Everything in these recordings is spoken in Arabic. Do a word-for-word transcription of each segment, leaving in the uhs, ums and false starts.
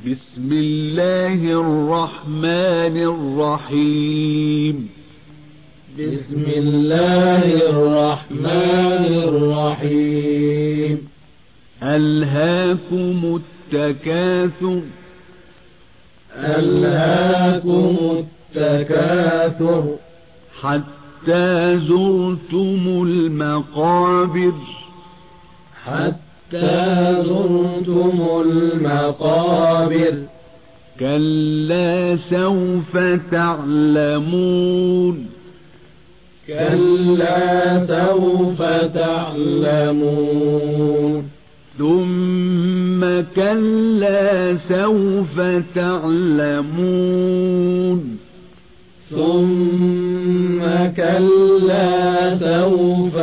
بسم الله الرحمن الرحيم بسم الله الرحمن الرحيم ألهاكم التكاثر ألهاكم التكاثر حتى زرتم المقابر حتى زرتم المقابر كلا سوف تعلمون كلا سوف تعلمون ثم كلا سوف تعلمون ثم كلا سوف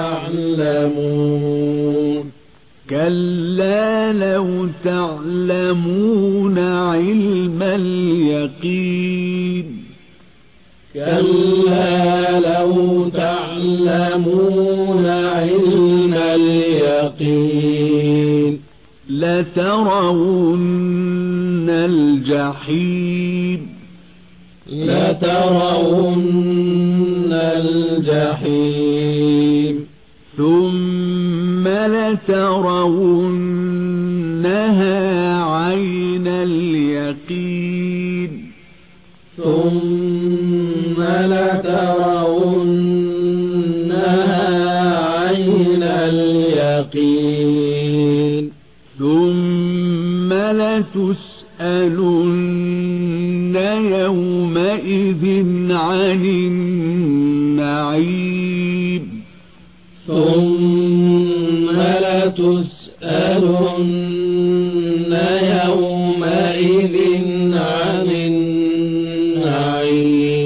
تعلمون كلا لو تعلمون علم اليقين كلا لو تعلمون علم اليقين لترون الجحيم لترون الجحيم ثم لترونها عين اليقين ثم لترونها عين اليقين ثم لتسألن يومئذ عن النعيم ثم لتسألن يومئذ عن النعيم